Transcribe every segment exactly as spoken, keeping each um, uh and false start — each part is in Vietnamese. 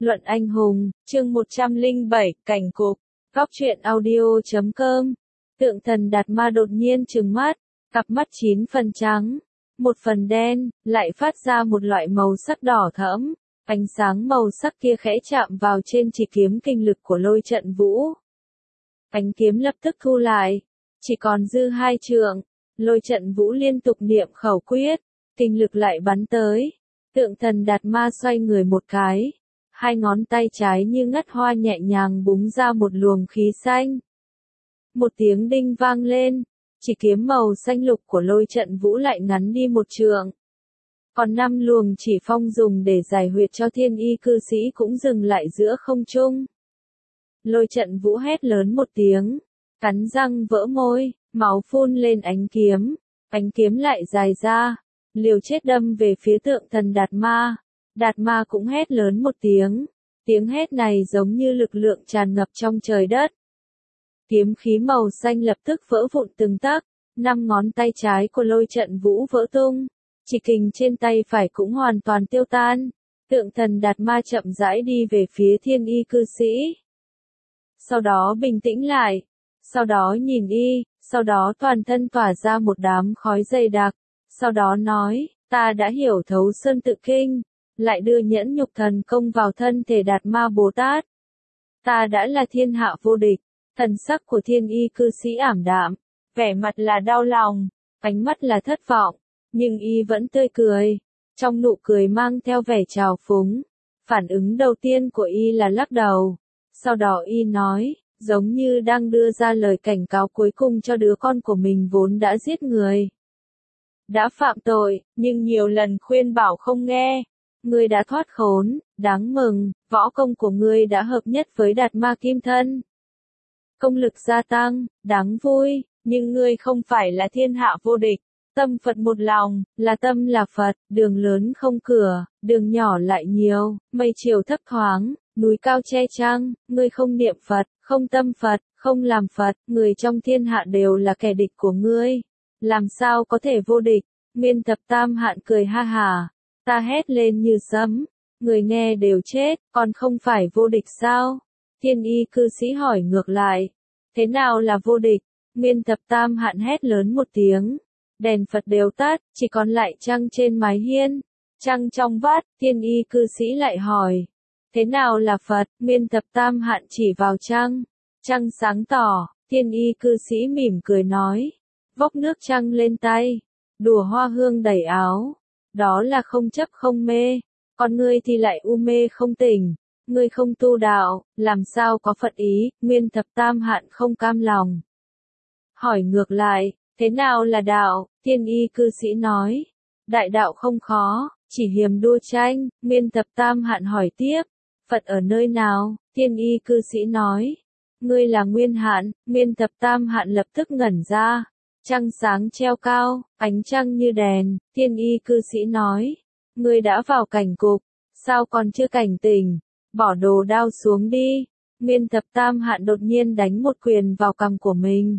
Luận anh hùng, chương một trăm lẻ bảy, cảnh cục, góc truyện audio chấm com. Tượng thần Đạt Ma đột nhiên trừng mắt, cặp mắt chín phần trắng, một phần đen, lại phát ra một loại màu sắc đỏ thẫm. Ánh sáng màu sắc kia khẽ chạm vào trên chỉ kiếm kinh lực của Lôi Trận Vũ. Ánh kiếm lập tức thu lại, chỉ còn dư hai trượng. Lôi Trận Vũ liên tục niệm khẩu quyết, kinh lực lại bắn tới. Tượng thần Đạt Ma xoay người một cái, hai ngón tay trái như ngắt hoa nhẹ nhàng búng ra một luồng khí xanh. Một tiếng đinh vang lên, chỉ kiếm màu xanh lục của Lôi Trận Vũ lại ngắn đi một trượng. Còn năm luồng chỉ phong dùng để giải huyệt cho thiên y cư sĩ cũng dừng lại giữa không trung. Lôi Trận Vũ hét lớn một tiếng, cắn răng vỡ môi, máu phun lên ánh kiếm, ánh kiếm lại dài ra, liều chết đâm về phía tượng thần Đạt Ma. Đạt Ma cũng hét lớn một tiếng, tiếng hét này giống như lực lượng tràn ngập trong trời đất. Kiếm khí màu xanh lập tức vỡ vụn từng tấc, năm ngón tay trái của Lôi Trận Vũ vỡ tung, chỉ kình trên tay phải cũng hoàn toàn tiêu tan. Tượng thần Đạt Ma chậm rãi đi về phía thiên y cư sĩ. Sau đó bình tĩnh lại, sau đó nhìn y, sau đó toàn thân tỏa ra một đám khói dày đặc, sau đó nói, ta đã hiểu thấu Sơn Tự Kinh, lại đưa nhẫn nhục thần công vào thân thể Đạt Ma Bồ Tát. Ta đã là thiên hạ vô địch. Thần sắc của thiên y cư sĩ ảm đạm, vẻ mặt là đau lòng, ánh mắt là thất vọng, nhưng y vẫn tươi cười, trong nụ cười mang theo vẻ trào phúng. Phản ứng đầu tiên của y là lắc đầu, sau đó y nói, giống như đang đưa ra lời cảnh cáo cuối cùng cho đứa con của mình vốn đã giết người. Đã phạm tội, nhưng nhiều lần khuyên bảo không nghe. Ngươi đã thoát khốn, đáng mừng, võ công của ngươi đã hợp nhất với Đạt Ma Kim Thân. Công lực gia tăng, đáng vui, nhưng ngươi không phải là thiên hạ vô địch. Tâm Phật một lòng, là tâm là Phật, đường lớn không cửa, đường nhỏ lại nhiều, mây chiều thấp thoáng, núi cao che trăng, ngươi không niệm Phật, không tâm Phật, không làm Phật, người trong thiên hạ đều là kẻ địch của ngươi. Làm sao có thể vô địch? Miên Thập Tam Hạn cười ha hả, ta hét lên như sấm, người nghe đều chết, còn không phải vô địch sao? Thiên y cư sĩ hỏi ngược lại, thế nào là vô địch? Miên Thập Tam Hạn hét lớn một tiếng, đèn Phật đều tắt, chỉ còn lại trăng trên mái hiên, trăng trong vắt. Thiên y cư sĩ lại hỏi, thế nào là Phật? Miên Thập Tam Hạn chỉ vào trăng, trăng sáng tỏ. Thiên y cư sĩ mỉm cười nói, vốc nước trăng lên tay, đùa hoa hương đầy áo, đó là không chấp không mê, còn ngươi thì lại u mê không tỉnh. Ngươi không tu đạo, làm sao có Phật ý? Miên Thập Tam Hạn không cam lòng. Hỏi ngược lại, thế nào là đạo? Thiên y cư sĩ nói, đại đạo không khó, chỉ hiềm đua tranh. Miên Thập Tam Hạn hỏi tiếp, Phật ở nơi nào? Thiên y cư sĩ nói, ngươi là Nguyên Hạn. Miên Thập Tam Hạn lập tức ngẩn ra. Trăng sáng treo cao, ánh trăng như đèn. Thiên y cư sĩ nói, ngươi đã vào cảnh cục, sao còn chưa cảnh tỉnh? Bỏ đồ đao xuống đi. Miên Thập Tam Hạn đột nhiên đánh một quyền vào cằm của mình.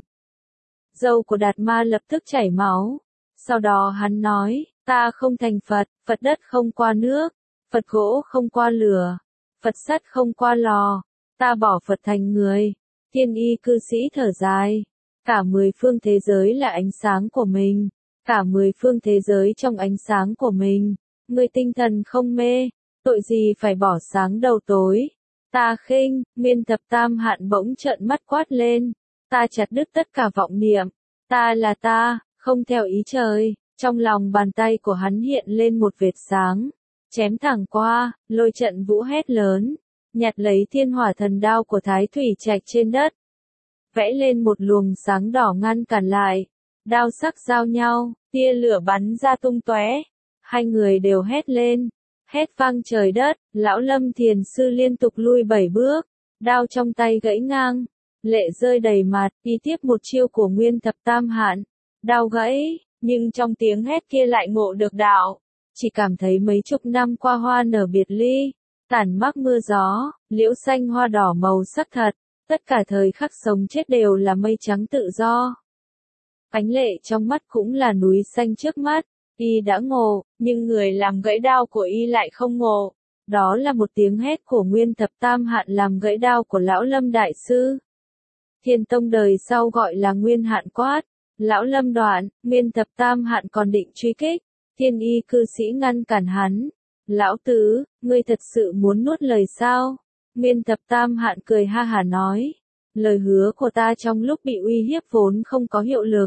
Râu của Đạt Ma lập tức chảy máu. Sau đó hắn nói, ta không thành Phật, Phật đất không qua nước, Phật gỗ không qua lửa, Phật sắt không qua lò, ta bỏ Phật thành người. Thiên y cư sĩ thở dài, cả mười phương thế giới là ánh sáng của mình, cả mười phương thế giới trong ánh sáng của mình, người tinh thần không mê. Tội gì phải bỏ sáng đầu tối? Ta khinh. Miên Thập Tam Hạn bỗng trợn mắt quát lên, ta chặt đứt tất cả vọng niệm, ta là ta, không theo ý trời. Trong lòng bàn tay của hắn hiện lên một vệt sáng, chém thẳng qua. Lôi Trận Vũ hét lớn, nhặt lấy thiên hỏa thần đao của Thái Thủy Trạch trên đất, vẽ lên một luồng sáng đỏ ngăn cản lại. Đao sắc giao nhau, tia lửa bắn ra tung tóe, hai người đều hét lên. Hét vang trời đất, lão Lâm Thiền Sư liên tục lui bảy bước, đao trong tay gãy ngang, lệ rơi đầy mặt. Y tiếp một chiêu của Nguyên Thập Tam Hạn, đao gãy, nhưng trong tiếng hét kia lại ngộ được đạo, chỉ cảm thấy mấy chục năm qua hoa nở biệt ly, tản mác mưa gió, liễu xanh hoa đỏ màu sắc thật, tất cả thời khắc sống chết đều là mây trắng tự do. Ánh lệ trong mắt cũng là núi xanh trước mắt. Y đã ngộ, nhưng người làm gãy đao của y lại không ngộ. Đó là một tiếng hét của Nguyên Thập Tam Hạn làm gãy đao của Lão Lâm Đại Sư. Thiên Tông đời sau gọi là Nguyên Hạn quát. Lão Lâm đoạn, Nguyên Thập Tam Hạn còn định truy kích. Thiên y cư sĩ ngăn cản hắn. Lão tứ, ngươi thật sự muốn nuốt lời sao? Nguyên Thập Tam Hạn cười ha hả nói. Lời hứa của ta trong lúc bị uy hiếp vốn không có hiệu lực.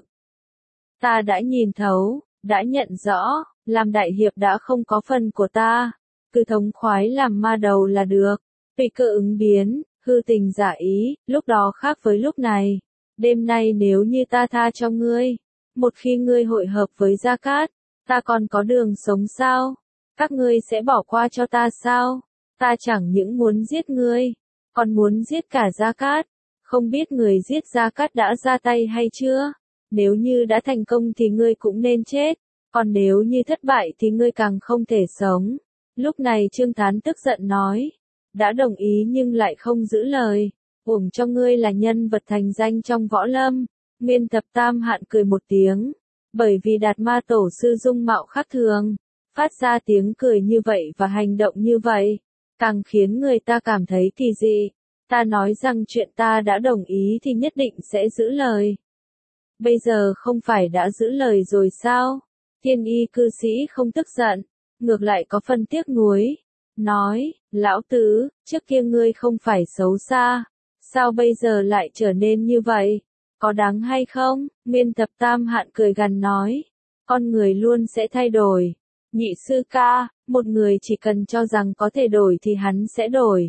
Ta đã nhìn thấu, đã nhận rõ, làm đại hiệp đã không có phần của ta. Cứ thống khoái làm ma đầu là được. Tùy cơ ứng biến, hư tình giả ý, lúc đó khác với lúc này. Đêm nay nếu như ta tha cho ngươi, một khi ngươi hội hợp với Gia Cát, ta còn có đường sống sao? Các ngươi sẽ bỏ qua cho ta sao? Ta chẳng những muốn giết ngươi, còn muốn giết cả Gia Cát. Không biết người giết Gia Cát đã ra tay hay chưa? Nếu như đã thành công thì ngươi cũng nên chết, còn nếu như thất bại thì ngươi càng không thể sống. Lúc này Trương Thán tức giận nói, đã đồng ý nhưng lại không giữ lời, uổng cho ngươi là nhân vật thành danh trong võ lâm. Nguyên Thập Tam Hạn cười một tiếng, bởi vì Đạt Ma Tổ sư dung mạo khác thường, phát ra tiếng cười như vậy và hành động như vậy, càng khiến người ta cảm thấy kỳ dị. Ta nói rằng chuyện ta đã đồng ý thì nhất định sẽ giữ lời. Bây giờ không phải đã giữ lời rồi sao? Thiên y cư sĩ không tức giận, ngược lại có phần tiếc nuối. Nói, lão tứ, trước kia ngươi không phải xấu xa, sao bây giờ lại trở nên như vậy? Có đáng hay không? Nguyên Thập Tam Hạn cười gằn nói, con người luôn sẽ thay đổi. Nhị sư ca, một người chỉ cần cho rằng có thể đổi thì hắn sẽ đổi.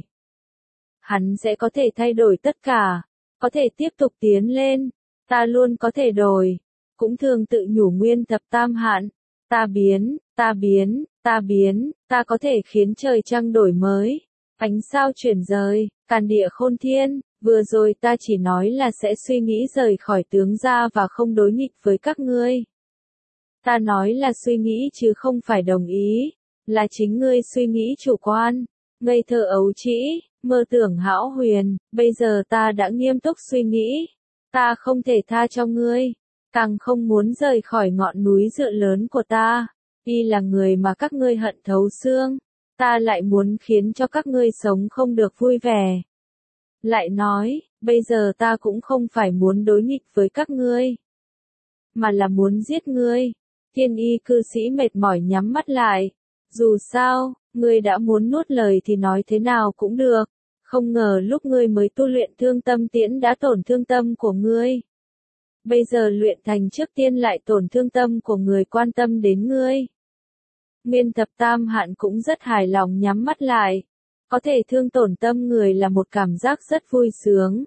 Hắn sẽ có thể thay đổi tất cả, có thể tiếp tục tiến lên, ta luôn có thể đổi. Cũng thường tự nhủ Nguyên Thập Tam Hạn, ta biến, ta biến, ta biến, ta có thể khiến trời trăng đổi mới, ánh sao chuyển rời, càn địa khôn thiên. Vừa rồi ta chỉ nói là sẽ suy nghĩ rời khỏi tướng gia và không đối nghịch với các ngươi. Ta nói là suy nghĩ chứ không phải đồng ý, là chính ngươi suy nghĩ chủ quan, ngây thơ ấu trĩ, mơ tưởng hão huyền. Bây giờ ta đã nghiêm túc suy nghĩ, ta không thể tha cho ngươi, càng không muốn rời khỏi ngọn núi dựa lớn của ta. Y là người mà các ngươi hận thấu xương, ta lại muốn khiến cho các ngươi sống không được vui vẻ. Lại nói, bây giờ ta cũng không phải muốn đối nghịch với các ngươi, mà là muốn giết ngươi. Thiên y cư sĩ mệt mỏi nhắm mắt lại. Dù sao, ngươi đã muốn nuốt lời thì nói thế nào cũng được. Không ngờ lúc ngươi mới tu luyện thương tâm tiễn đã tổn thương tâm của ngươi. Bây giờ luyện thành trước tiên lại tổn thương tâm của người quan tâm đến ngươi. Nguyên Thập Tam Hạn cũng rất hài lòng nhắm mắt lại. Có thể thương tổn tâm người là một cảm giác rất vui sướng.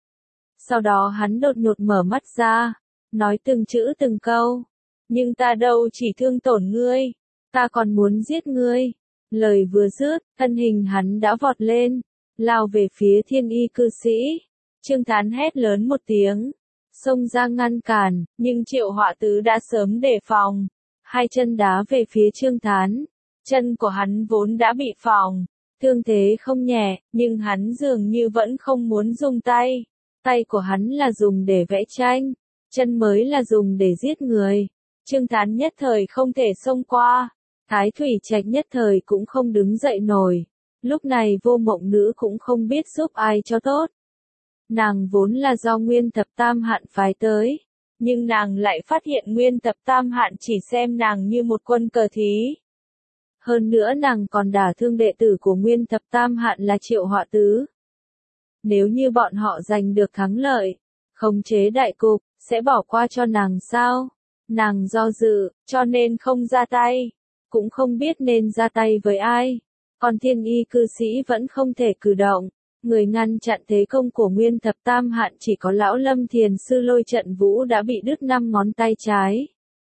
Sau đó hắn đột ngột mở mắt ra, nói từng chữ từng câu. Nhưng ta đâu chỉ thương tổn ngươi, ta còn muốn giết ngươi. Lời vừa dứt, thân hình hắn đã vọt lên, lao về phía thiên y cư sĩ. Trương Thán hét lớn một tiếng, xông ra ngăn cản, nhưng Triệu Họa Tứ đã sớm đề phòng. Hai chân đá về phía Trương Thán, chân của hắn vốn đã bị phỏng. Thương thế không nhẹ, nhưng hắn dường như vẫn không muốn dùng tay. Tay của hắn là dùng để vẽ tranh, chân mới là dùng để giết người. Trương Thán nhất thời không thể xông qua, Thái Thủy Trạch nhất thời cũng không đứng dậy nổi. Lúc này Vô Mộng Nữ cũng không biết giúp ai cho tốt. Nàng vốn là do Nguyên Thập Tam Hạn phái tới, nhưng nàng lại phát hiện Nguyên Thập Tam Hạn chỉ xem nàng như một quân cờ thí. Hơn nữa nàng còn đả thương đệ tử của Nguyên Thập Tam Hạn là Triệu Họa Tứ. Nếu như bọn họ giành được thắng lợi, khống chế đại cục, sẽ bỏ qua cho nàng sao? Nàng do dự, cho nên không ra tay, cũng không biết nên ra tay với ai. Còn thiên y cư sĩ vẫn không thể cử động, người ngăn chặn thế công của Nguyên Thập Tam Hạn chỉ có lão Lâm Thiền Sư Lôi Trận Vũ đã bị đứt năm ngón tay trái.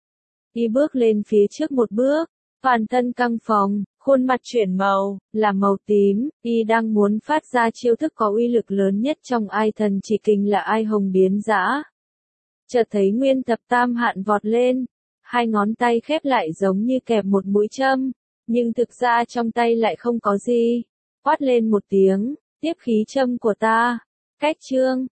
Y bước lên phía trước một bước, toàn thân căng phồng, khuôn mặt chuyển màu, là màu tím. Y đang muốn phát ra chiêu thức có uy lực lớn nhất trong Ai Thần Chỉ Kình là Ai Hồng Biến Dã. Chợt thấy Nguyên Thập Tam Hạn vọt lên, hai ngón tay khép lại giống như kẹp một mũi châm, nhưng thực ra trong tay lại không có gì. Quát lên một tiếng, tiếp khí châm của ta. Cách chương